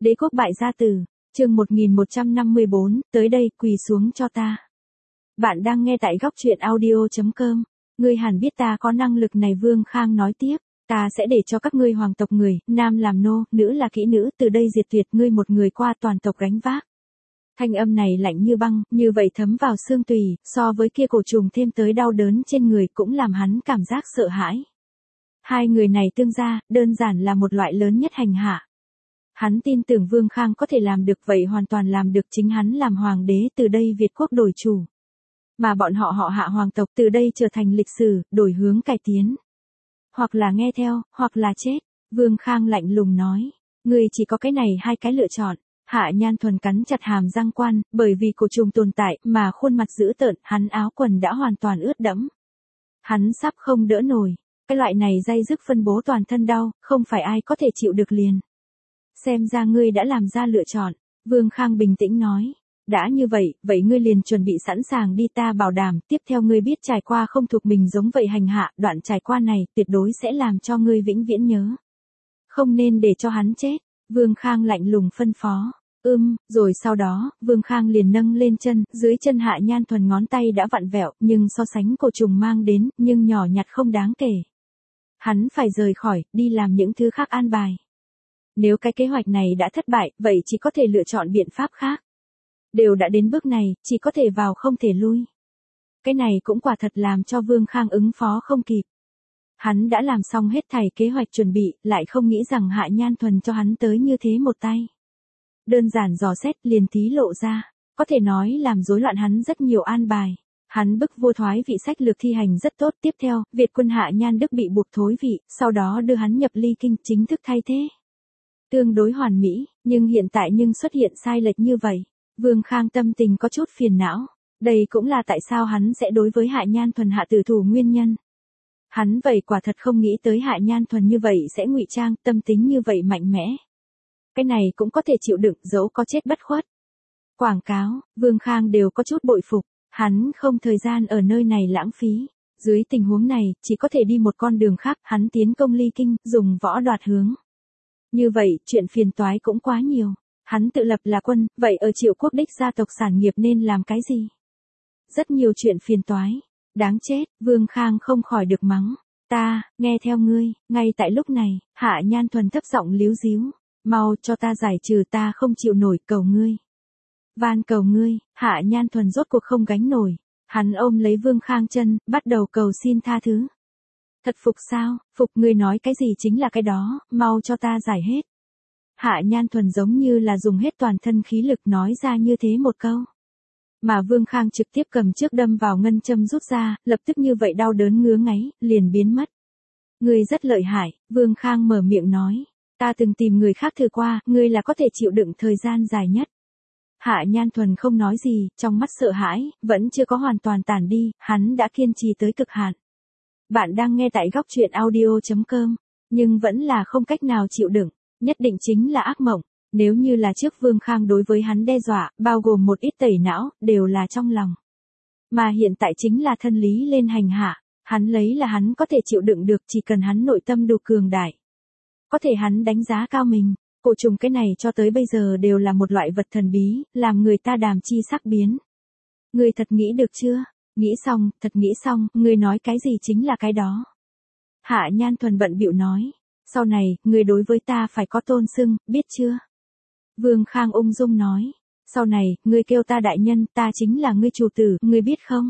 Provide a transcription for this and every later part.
Đế quốc bại gia tử, chương 1154, tới đây, quỳ xuống cho ta. Bạn đang nghe tại góc truyện audio.com. Ngươi hẳn biết ta có năng lực này, Vương Khang nói tiếp. Ta sẽ để cho các ngươi hoàng tộc người, nam làm nô, nữ là kỹ nữ, từ đây diệt tuyệt ngươi một người qua toàn tộc gánh vác. Thanh âm này lạnh như băng, như vậy thấm vào xương tùy, so với kia cổ trùng thêm tới đau đớn trên người cũng làm hắn cảm giác sợ hãi. Hai người này tương gia, đơn giản là một loại lớn nhất hành hạ. Hắn tin tưởng Vương Khang có thể làm được vậy, hoàn toàn làm được, chính hắn làm hoàng đế, từ đây Việt quốc đổi chủ. Mà bọn họ hạ hoàng tộc từ đây trở thành lịch sử, đổi hướng cải tiến. Hoặc là nghe theo, hoặc là chết. Vương Khang lạnh lùng nói. Ngươi chỉ có cái này hai cái lựa chọn. Hạ Nhan Thuần cắn chặt hàm răng quan, bởi vì cổ trùng tồn tại mà khuôn mặt dữ tợn, hắn áo quần đã hoàn toàn ướt đẫm. Hắn sắp không đỡ nổi. Cái loại này day dứt phân bố toàn thân đau, không phải ai có thể chịu được liền. Xem ra ngươi đã làm ra lựa chọn. Vương Khang bình tĩnh nói. Đã như vậy, vậy ngươi liền chuẩn bị sẵn sàng đi, ta bảo đảm, tiếp theo ngươi biết trải qua không thuộc mình giống vậy hành hạ, đoạn trải qua này, tuyệt đối sẽ làm cho ngươi vĩnh viễn nhớ. Không nên để cho hắn chết, Vương Khang lạnh lùng phân phó. Rồi sau đó, Vương Khang liền nâng lên chân, dưới chân Hạ Nhan Thuần ngón tay đã vặn vẹo, nhưng so sánh cổ trùng mang đến, nhưng nhỏ nhặt không đáng kể. Hắn phải rời khỏi, đi làm những thứ khác an bài. Nếu cái kế hoạch này đã thất bại, vậy chỉ có thể lựa chọn biện pháp khác. Đều đã đến bước này, chỉ có thể vào không thể lui. Cái này cũng quả thật làm cho Vương Khang ứng phó không kịp. Hắn đã làm xong hết thảy kế hoạch chuẩn bị, lại không nghĩ rằng Hạ Nhan Thuần cho hắn tới như thế một tay. Đơn giản dò xét liền thí lộ ra, có thể nói làm rối loạn hắn rất nhiều an bài. Hắn bức vua thoái vị sách lược thi hành rất tốt, tiếp theo, Việt quân Hạ Nhan Đức bị buộc thối vị, sau đó đưa hắn nhập ly kinh, chính thức thay thế. Tương đối hoàn mỹ, nhưng hiện tại xuất hiện sai lệch như vậy. Vương Khang tâm tình có chút phiền não, đây cũng là tại sao hắn sẽ đối với Hạ Nhan Thuần hạ tử thủ nguyên nhân. Hắn vậy quả thật không nghĩ tới Hạ Nhan Thuần như vậy sẽ ngụy trang, tâm tính như vậy mạnh mẽ. Cái này cũng có thể chịu đựng, dẫu có chết bất khuất. Quảng cáo, Vương Khang đều có chút bội phục, hắn không thời gian ở nơi này lãng phí. Dưới tình huống này, chỉ có thể đi một con đường khác, hắn tiến công ly kinh, dùng võ đoạt hướng. Như vậy, chuyện phiền toái cũng quá nhiều. Hắn tự lập là quân, vậy ở Triệu quốc đích gia tộc sản nghiệp nên làm cái gì? Rất nhiều chuyện phiền toái. Đáng chết, Vương Khang không khỏi được mắng. Ta, nghe theo ngươi. Ngay tại lúc này, Hạ Nhan Thuần thấp giọng líu díu. Mau cho ta giải trừ, ta không chịu nổi, cầu ngươi. Van cầu ngươi. Hạ Nhan Thuần rốt cuộc không gánh nổi. Hắn ôm lấy Vương Khang chân, bắt đầu cầu xin tha thứ. Thật phục sao? Phục, ngươi nói cái gì chính là cái đó, mau cho ta giải hết. Hạ Nhan Thuần giống như là dùng hết toàn thân khí lực nói ra như thế một câu. Mà Vương Khang trực tiếp cầm trước đâm vào ngân châm rút ra, lập tức như vậy đau đớn ngứa ngáy, liền biến mất. Ngươi rất lợi hại, Vương Khang mở miệng nói. Ta từng tìm người khác thử qua, ngươi là có thể chịu đựng thời gian dài nhất. Hạ Nhan Thuần không nói gì, trong mắt sợ hãi, vẫn chưa có hoàn toàn tản đi, hắn đã kiên trì tới cực hạn. Bạn đang nghe tại góc truyện audio.com, nhưng vẫn là không cách nào chịu đựng. Nhất định chính là ác mộng, nếu như là trước Vương Khang đối với hắn đe dọa, bao gồm một ít tẩy não, đều là trong lòng. Mà hiện tại chính là thân lý lên hành hạ, hắn lấy là hắn có thể chịu đựng được, chỉ cần hắn nội tâm đủ cường đại. Có thể hắn đánh giá cao mình, cổ trùng cái này cho tới bây giờ đều là một loại vật thần bí, làm người ta đàm chi sắc biến. Ngươi thật nghĩ được chưa? Nghĩ xong, thật nghĩ xong, ngươi nói cái gì chính là cái đó. Hạ Nhan Thuần bận bịu nói. Sau này, ngươi đối với ta phải có tôn xưng, biết chưa? Vương Khang ung dung nói. Sau này, ngươi kêu ta đại nhân, ta chính là ngươi chủ tử, ngươi biết không?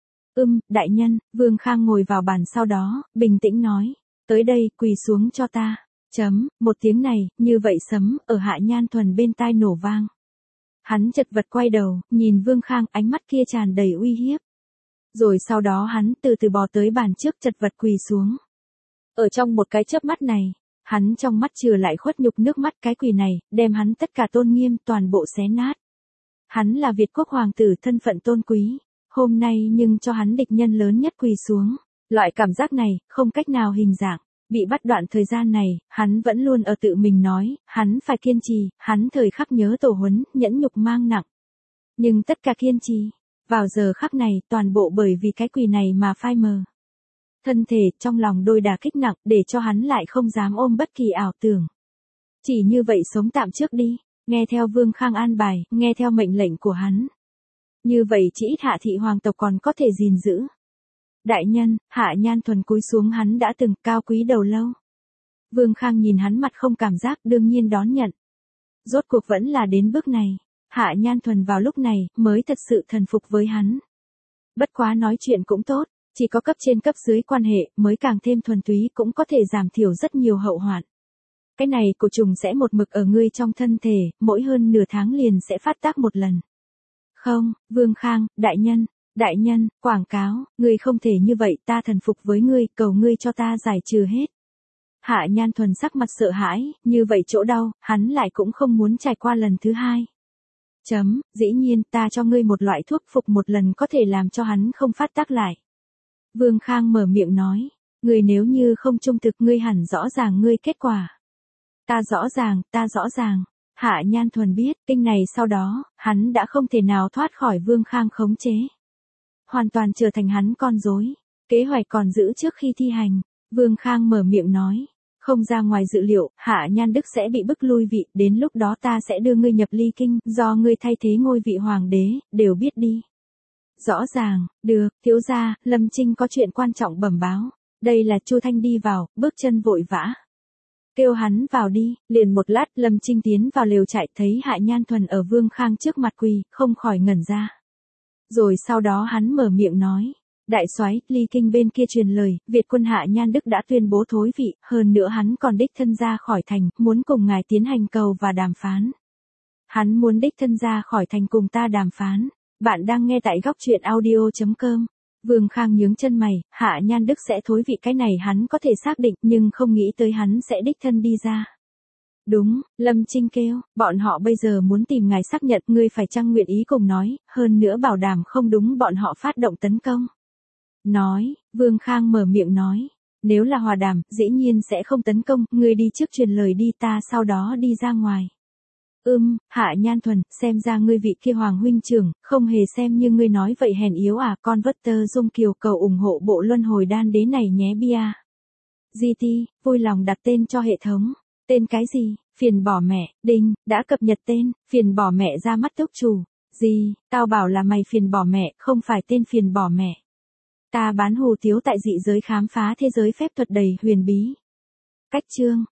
Đại nhân, Vương Khang ngồi vào bàn sau đó, bình tĩnh nói. Tới đây, quỳ xuống cho ta. Một tiếng này, như vậy sấm, ở Hạ Nhan Thuần bên tai nổ vang. Hắn chật vật quay đầu, nhìn Vương Khang, ánh mắt kia tràn đầy uy hiếp. Rồi sau đó hắn từ từ bò tới bàn trước, chật vật quỳ xuống. Ở trong một cái chớp mắt này, hắn trong mắt trừ lại khuất nhục nước mắt, cái quỳ này, đem hắn tất cả tôn nghiêm toàn bộ xé nát. Hắn là Việt quốc hoàng tử, thân phận tôn quý, hôm nay nhưng cho hắn địch nhân lớn nhất quỳ xuống. Loại cảm giác này, không cách nào hình dạng, bị bắt đoạn thời gian này, hắn vẫn luôn ở tự mình nói, hắn phải kiên trì, hắn thời khắc nhớ tổ huấn, nhẫn nhục mang nặng. Nhưng tất cả kiên trì, vào giờ khắc này, toàn bộ bởi vì cái quỳ này mà phai mờ. Thân thể, trong lòng đôi đà kích nặng, để cho hắn lại không dám ôm bất kỳ ảo tưởng. Chỉ như vậy sống tạm trước đi, nghe theo Vương Khang an bài, nghe theo mệnh lệnh của hắn. Như vậy chỉ ít Hạ thị hoàng tộc còn có thể gìn giữ. Đại nhân, Hạ Nhan Thuần cúi xuống hắn đã từng cao quý đầu lâu. Vương Khang nhìn hắn mặt không cảm giác đương nhiên đón nhận. Rốt cuộc vẫn là đến bước này, Hạ Nhan Thuần vào lúc này mới thật sự thần phục với hắn. Bất quá nói chuyện cũng tốt, chỉ có cấp trên cấp dưới quan hệ mới càng thêm thuần túy cũng có thể giảm thiểu rất nhiều hậu hoạn. Cái này cổ trùng sẽ một mực ở ngươi trong thân thể, mỗi hơn nửa tháng liền sẽ phát tác một lần. Không, Vương Khang, đại nhân, quảng cáo, ngươi không thể như vậy, ta thần phục với ngươi, cầu ngươi cho ta giải trừ hết. Hạ Nhan Thuần sắc mặt sợ hãi, như vậy chỗ đau, hắn lại cũng không muốn trải qua lần thứ hai. Dĩ nhiên ta cho ngươi một loại thuốc phục một lần có thể làm cho hắn không phát tác lại. Vương Khang mở miệng nói, ngươi nếu như không trung thực ngươi hẳn rõ ràng ngươi kết quả. Ta rõ ràng. Hạ Nhan Thuần biết, kinh này sau đó, hắn đã không thể nào thoát khỏi Vương Khang khống chế. Hoàn toàn trở thành hắn con rối. Kế hoạch còn giữ trước khi thi hành. Vương Khang mở miệng nói, không ra ngoài dự liệu, Hạ Nhan Đức sẽ bị bức lui vị, đến lúc đó ta sẽ đưa ngươi nhập ly kinh, do ngươi thay thế ngôi vị hoàng đế, đều biết đi. Rõ ràng, được, thiếu gia, Lâm Trinh có chuyện quan trọng bẩm báo. Đây là Chu Thanh đi vào, bước chân vội vã. Kêu hắn vào đi, liền một lát Lâm Trinh tiến vào lều trại thấy Hạ Nhan Thuần ở Vương Khang trước mặt quỳ, không khỏi ngẩn ra. Rồi sau đó hắn mở miệng nói, đại soái, ly kinh bên kia truyền lời, Việt quân Hạ Nhan Đức đã tuyên bố thối vị, hơn nữa hắn còn đích thân ra khỏi thành, muốn cùng ngài tiến hành cầu và đàm phán. Hắn muốn đích thân ra khỏi thành cùng ta đàm phán. Bạn đang nghe tại góc truyện audio.com. Vương Khang nhướng chân mày, Hạ Nhan Đức sẽ thối vị cái này hắn có thể xác định nhưng không nghĩ tới hắn sẽ đích thân đi ra. Đúng, Lâm Trinh kêu, bọn họ bây giờ muốn tìm ngài xác nhận ngươi phải chăng nguyện ý cùng nói, hơn nữa bảo đảm không đúng bọn họ phát động tấn công. Nói, Vương Khang mở miệng nói, nếu là hòa đàm, dĩ nhiên sẽ không tấn công, ngươi đi trước truyền lời đi ta sau đó đi ra ngoài. Hạ Nhan Thuần, xem ra ngươi vị kia hoàng huynh trưởng, không hề xem như ngươi nói vậy hèn yếu à, con vất tơ dung kiều cầu ủng hộ bộ luân hồi đan đế này nhé bia. GT, vui lòng đặt tên cho hệ thống. Tên cái gì? Phiền bỏ mẹ, đinh, đã cập nhật tên, phiền bỏ mẹ ra mắt túc chủ. Gì, tao bảo là mày phiền bỏ mẹ, không phải tên phiền bỏ mẹ. Ta bán hủ tiếu tại dị giới khám phá thế giới phép thuật đầy huyền bí. Cách chương.